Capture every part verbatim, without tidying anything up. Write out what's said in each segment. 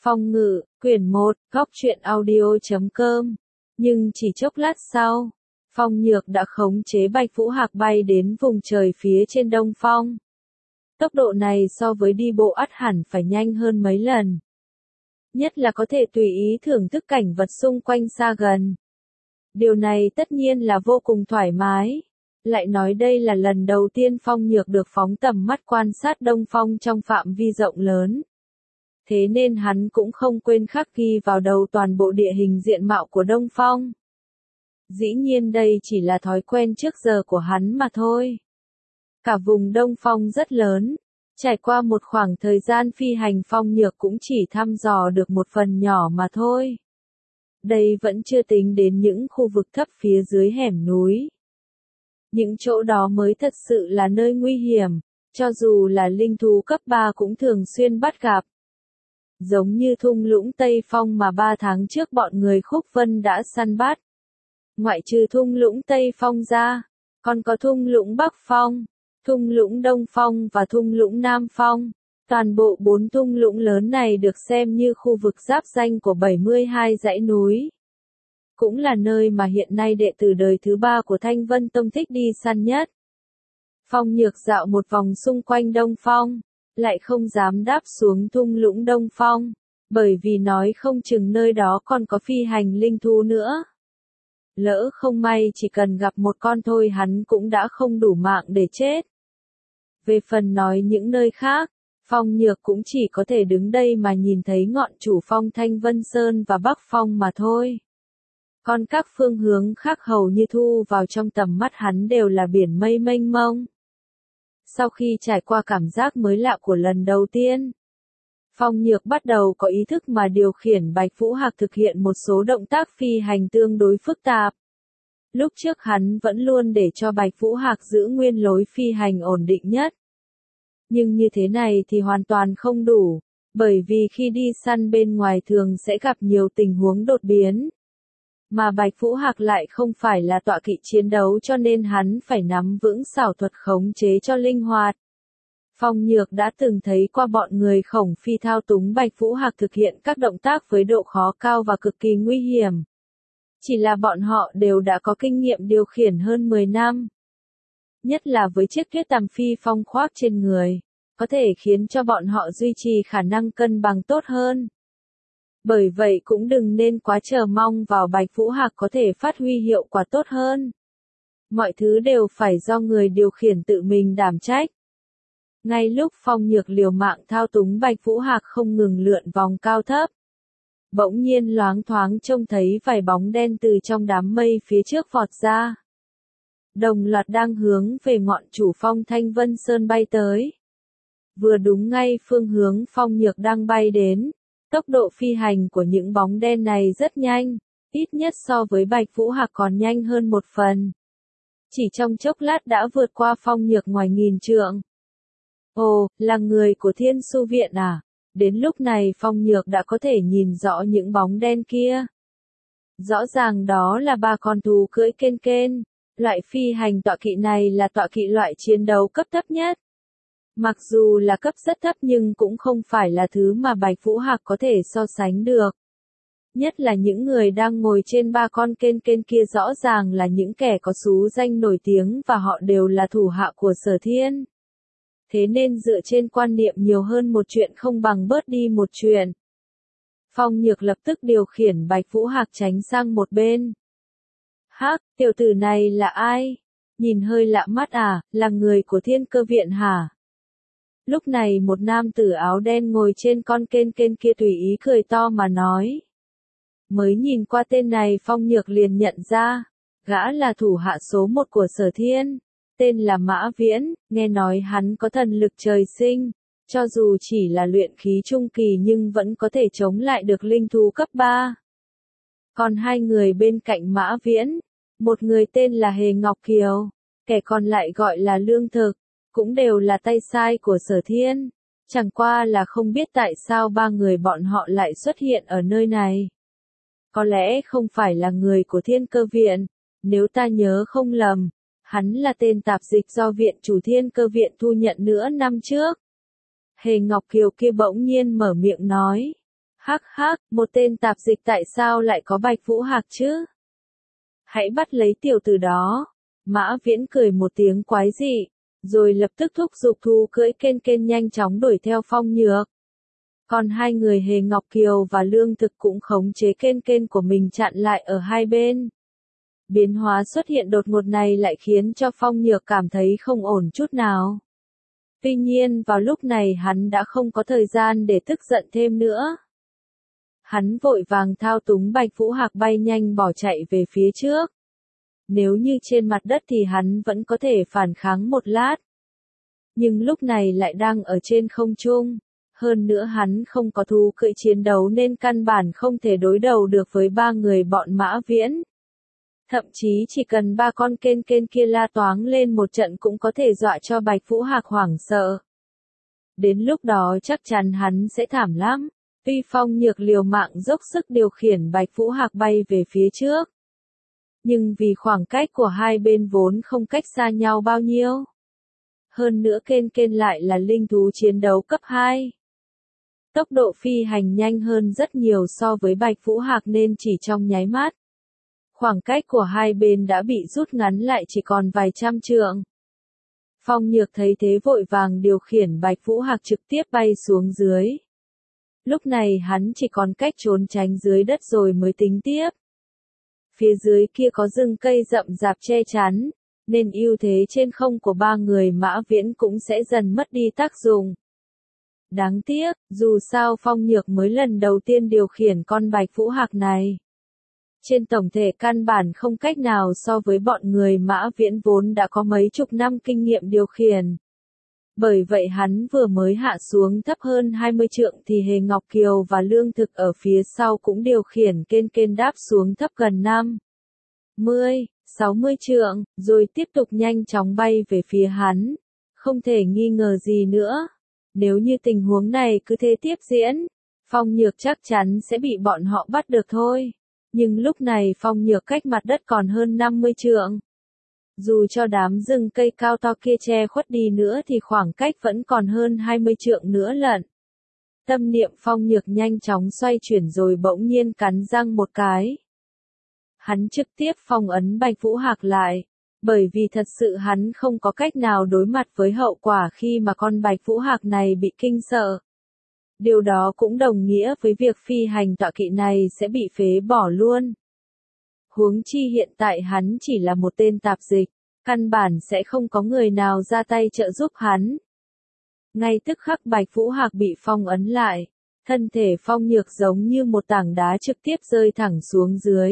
Phong ngự, quyển một, góc truyện audio chấm com. Nhưng chỉ chốc lát sau, Phong Nhược đã khống chế Bạch Vũ Hạc bay đến vùng trời phía trên đông phong. Tốc độ này so với đi bộ ắt hẳn phải nhanh hơn mấy lần. Nhất là có thể tùy ý thưởng thức cảnh vật xung quanh xa gần. Điều này tất nhiên là vô cùng thoải mái. Lại nói đây là lần đầu tiên Phong Nhược được phóng tầm mắt quan sát đông phong trong phạm vi rộng lớn. Thế nên hắn cũng không quên khắc ghi vào đầu toàn bộ địa hình diện mạo của Đông Phong. Dĩ nhiên đây chỉ là thói quen trước giờ của hắn mà thôi. Cả vùng Đông Phong rất lớn, trải qua một khoảng thời gian phi hành Phong Nhược cũng chỉ thăm dò được một phần nhỏ mà thôi. Đây vẫn chưa tính đến những khu vực thấp phía dưới hẻm núi. Những chỗ đó mới thật sự là nơi nguy hiểm, cho dù là linh thú cấp ba cũng thường xuyên bắt gặp. Giống như thung lũng Tây Phong mà ba tháng trước bọn người Khúc Vân đã săn bắt. Ngoại trừ thung lũng Tây Phong ra, còn có thung lũng Bắc Phong, thung lũng Đông Phong và thung lũng Nam Phong. Toàn bộ bốn thung lũng lớn này được xem như khu vực giáp ranh của bảy mươi hai dãy núi. Cũng là nơi mà hiện nay đệ tử đời thứ ba của Thanh Vân Tông thích đi săn nhất. Phong Nhược dạo một vòng xung quanh Đông Phong, lại không dám đáp xuống thung lũng Đông Phong, bởi vì nói không chừng nơi đó còn có phi hành linh thú nữa. Lỡ không may chỉ cần gặp một con thôi hắn cũng đã không đủ mạng để chết. Về phần nói những nơi khác, Phong Nhược cũng chỉ có thể đứng đây mà nhìn thấy ngọn chủ phong Thanh Vân Sơn và Bắc Phong mà thôi. Còn các phương hướng khác hầu như thu vào trong tầm mắt hắn đều là biển mây mênh mông. Sau khi trải qua cảm giác mới lạ của lần đầu tiên, Phong Nhược bắt đầu có ý thức mà điều khiển Bạch Vũ Hạc thực hiện một số động tác phi hành tương đối phức tạp. Lúc trước hắn vẫn luôn để cho Bạch Vũ Hạc giữ nguyên lối phi hành ổn định nhất. Nhưng như thế này thì hoàn toàn không đủ, bởi vì khi đi săn bên ngoài thường sẽ gặp nhiều tình huống đột biến. Mà Bạch Vũ Hạc lại không phải là tọa kỵ chiến đấu cho nên hắn phải nắm vững xảo thuật khống chế cho linh hoạt. Phong Nhược đã từng thấy qua bọn người Khổng Phi thao túng Bạch Vũ Hạc thực hiện các động tác với độ khó cao và cực kỳ nguy hiểm. Chỉ là bọn họ đều đã có kinh nghiệm điều khiển hơn mười năm. Nhất là với chiếc Tuyết Tằm Phi Phong khoác trên người, có thể khiến cho bọn họ duy trì khả năng cân bằng tốt hơn. Bởi vậy cũng đừng nên quá chờ mong vào Bạch Vũ Hạc có thể phát huy hiệu quả tốt hơn. Mọi thứ đều phải do người điều khiển tự mình đảm trách. Ngay lúc Phong Nhược liều mạng thao túng Bạch Vũ Hạc không ngừng lượn vòng cao thấp, bỗng nhiên loáng thoáng trông thấy vài bóng đen từ trong đám mây phía trước vọt ra. Đồng loạt đang hướng về ngọn chủ phong Thanh Vân Sơn bay tới. Vừa đúng ngay phương hướng Phong Nhược đang bay đến. Tốc độ phi hành của những bóng đen này rất nhanh, ít nhất so với Bạch Vũ Hạc còn nhanh hơn một phần. Chỉ trong chốc lát đã vượt qua Phong Nhược ngoài nghìn trượng. Ồ, là người của Thiên Su Viện à? Đến lúc này Phong Nhược đã có thể nhìn rõ những bóng đen kia. Rõ ràng đó là ba con thú cưỡi kên kên. Loại phi hành tọa kỵ này là tọa kỵ loại chiến đấu cấp thấp nhất. Mặc dù là cấp rất thấp nhưng cũng không phải là thứ mà Bạch Vũ Hạc có thể so sánh được. Nhất là những người đang ngồi trên ba con kên kên kia rõ ràng là những kẻ có xú danh nổi tiếng và họ đều là thủ hạ của Sở Thiên. Thế nên dựa trên quan niệm nhiều hơn một chuyện không bằng bớt đi một chuyện. Phong Nhược lập tức điều khiển Bạch Vũ Hạc tránh sang một bên. Hắc, tiểu tử này là ai? Nhìn hơi lạ mắt à, là người của Thiên Cơ Viện hả? Lúc này một nam tử áo đen ngồi trên con kên kên kia tùy ý cười to mà nói. Mới nhìn qua tên này Phong Nhược liền nhận ra, gã là thủ hạ số một của Sở Thiên, tên là Mã Viễn, nghe nói hắn có thần lực trời sinh, cho dù chỉ là luyện khí trung kỳ nhưng vẫn có thể chống lại được linh thú cấp ba. Còn hai người bên cạnh Mã Viễn, một người tên là Hề Ngọc Kiều, kẻ còn lại gọi là Lương Thực. Cũng đều là tay sai của Sở Thiên, chẳng qua là không biết tại sao ba người bọn họ lại xuất hiện ở nơi này. Có lẽ không phải là người của Thiên Cơ Viện, nếu ta nhớ không lầm, hắn là tên tạp dịch do viện chủ Thiên Cơ Viện thu nhận nửa năm trước. Hề Ngọc Kiều kia bỗng nhiên mở miệng nói, Hắc hắc, một tên tạp dịch tại sao lại có Bạch Vũ Hạc chứ? Hãy bắt lấy tiểu tử đó. Mã Viễn cười một tiếng quái dị, rồi lập tức thúc giục Thu cưỡi Kên Kên nhanh chóng đuổi theo Phong Nhược. Còn hai người Hề Ngọc Kiều và Lương Thực cũng khống chế Kên Kên của mình chặn lại ở hai bên. Biến hóa xuất hiện đột ngột này lại khiến cho Phong Nhược cảm thấy không ổn chút nào. Tuy nhiên vào lúc này hắn đã không có thời gian để tức giận thêm nữa. Hắn vội vàng thao túng Bạch Vũ Hạc bay nhanh bỏ chạy về phía trước. Nếu như trên mặt đất thì hắn vẫn có thể phản kháng một lát. Nhưng lúc này lại đang ở trên không trung. Hơn nữa hắn không có thú cưỡi chiến đấu nên căn bản không thể đối đầu được với ba người bọn Mã Viễn. Thậm chí chỉ cần ba con Kên Kên kia la toáng lên một trận cũng có thể dọa cho Bạch Vũ Hạc hoảng sợ. Đến lúc đó chắc chắn hắn sẽ thảm lắm. Tuy Phong Nhược liều mạng dốc sức điều khiển Bạch Vũ Hạc bay về phía trước. Nhưng vì khoảng cách của hai bên vốn không cách xa nhau bao nhiêu. Hơn nữa Kên Kên lại là linh thú chiến đấu cấp hai. Tốc độ phi hành nhanh hơn rất nhiều so với Bạch Vũ Hạc nên chỉ trong nháy mắt. Khoảng cách của hai bên đã bị rút ngắn lại chỉ còn vài trăm trượng. Phong Nhược thấy thế vội vàng điều khiển Bạch Vũ Hạc trực tiếp bay xuống dưới. Lúc này hắn chỉ còn cách trốn tránh dưới đất rồi mới tính tiếp. Phía dưới kia có rừng cây rậm rạp che chắn, nên ưu thế trên không của ba người Mã Viễn cũng sẽ dần mất đi tác dụng. Đáng tiếc, dù sao Phong Nhược mới lần đầu tiên điều khiển con Bạch Vũ Hạc này. Trên tổng thể căn bản không cách nào so với bọn người Mã Viễn vốn đã có mấy chục năm kinh nghiệm điều khiển. Bởi vậy hắn vừa mới hạ xuống thấp hơn hai mươi trượng thì Hề Ngọc Kiều và Lương Thực ở phía sau cũng điều khiển Kên Kên đáp xuống thấp gần năm mươi, sáu mươi trượng, rồi tiếp tục nhanh chóng bay về phía hắn. Không thể nghi ngờ gì nữa. Nếu như tình huống này cứ thế tiếp diễn, Phong Nhược chắc chắn sẽ bị bọn họ bắt được thôi. Nhưng lúc này Phong Nhược cách mặt đất còn hơn năm mươi trượng. Dù cho đám rừng cây cao to kia che khuất đi nữa thì khoảng cách vẫn còn hơn hai mươi trượng nữa lận. Tâm niệm Phong Nhược nhanh chóng xoay chuyển rồi bỗng nhiên cắn răng một cái. Hắn trực tiếp phong ấn Bạch Vũ Hạc lại, bởi vì thật sự hắn không có cách nào đối mặt với hậu quả khi mà con Bạch Vũ Hạc này bị kinh sợ. Điều đó cũng đồng nghĩa với việc phi hành tọa kỵ này sẽ bị phế bỏ luôn. Huống chi hiện tại hắn chỉ là một tên tạp dịch, căn bản sẽ không có người nào ra tay trợ giúp hắn. Ngay tức khắc Bạch Vũ Hạc bị phong ấn lại, thân thể Phong Nhược giống như một tảng đá trực tiếp rơi thẳng xuống dưới.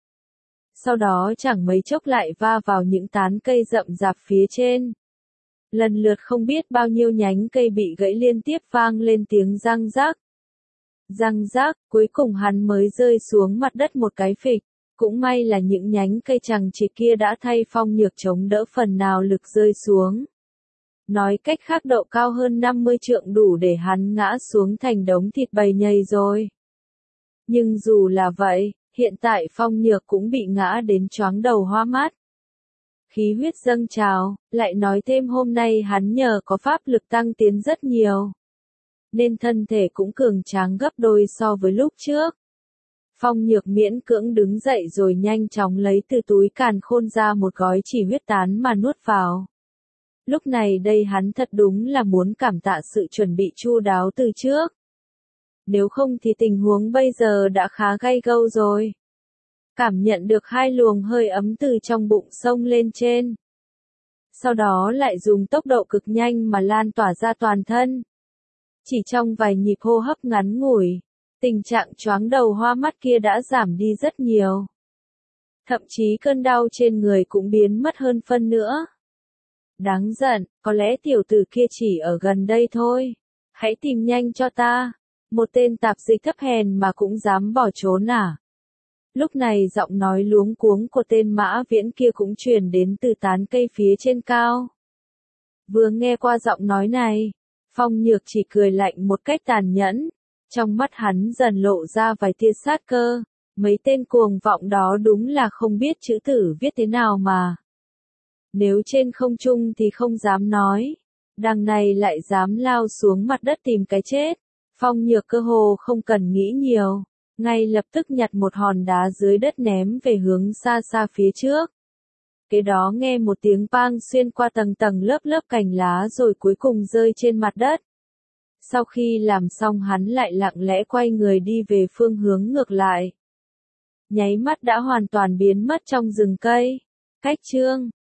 Sau đó chẳng mấy chốc lại va vào những tán cây rậm rạp phía trên. Lần lượt không biết bao nhiêu nhánh cây bị gãy liên tiếp vang lên tiếng răng rác. Răng rác, cuối cùng hắn mới rơi xuống mặt đất một cái phịch. Cũng may là những nhánh cây chằng chịt kia đã thay Phong Nhược chống đỡ phần nào lực rơi xuống. Nói cách khác độ cao hơn năm mươi trượng đủ để hắn ngã xuống thành đống thịt bầy nhầy rồi. Nhưng dù là vậy, hiện tại Phong Nhược cũng bị ngã đến choáng đầu hoa mắt. Khí huyết dâng trào, lại nói thêm hôm nay hắn nhờ có pháp lực tăng tiến rất nhiều. Nên thân thể cũng cường tráng gấp đôi so với lúc trước. Phong Nhược miễn cưỡng đứng dậy rồi nhanh chóng lấy từ túi càn khôn ra một gói chỉ huyết tán mà nuốt vào. Lúc này đây hắn thật đúng là muốn cảm tạ sự chuẩn bị chu đáo từ trước. Nếu không thì tình huống bây giờ đã khá gay gâu rồi. Cảm nhận được hai luồng hơi ấm từ trong bụng sông lên trên. Sau đó lại dùng tốc độ cực nhanh mà lan tỏa ra toàn thân. Chỉ trong vài nhịp hô hấp ngắn ngủi, tình trạng choáng đầu hoa mắt kia đã giảm đi rất nhiều. Thậm chí cơn đau trên người cũng biến mất hơn phân nữa. Đáng giận, có lẽ tiểu tử kia chỉ ở gần đây thôi. Hãy tìm nhanh cho ta. Một tên tạp dịch thấp hèn mà cũng dám bỏ trốn à? Lúc này giọng nói luống cuống của tên Mã Viễn kia cũng truyền đến từ tán cây phía trên cao. Vừa nghe qua giọng nói này, Phong Nhược chỉ cười lạnh một cách tàn nhẫn. Trong mắt hắn dần lộ ra vài tia sát cơ. Mấy tên cuồng vọng đó đúng là không biết chữ tử viết thế nào mà. Nếu trên không trung thì không dám nói. Đằng này lại dám lao xuống mặt đất tìm cái chết. Phong Nhược cơ hồ không cần nghĩ nhiều, ngay lập tức nhặt một hòn đá dưới đất ném về hướng xa xa phía trước. Kế đó nghe một tiếng bang xuyên qua tầng tầng lớp lớp cành lá rồi cuối cùng rơi trên mặt đất. Sau khi làm xong hắn lại lặng lẽ quay người đi về phương hướng ngược lại. Nháy mắt đã hoàn toàn biến mất trong rừng cây. Cách chương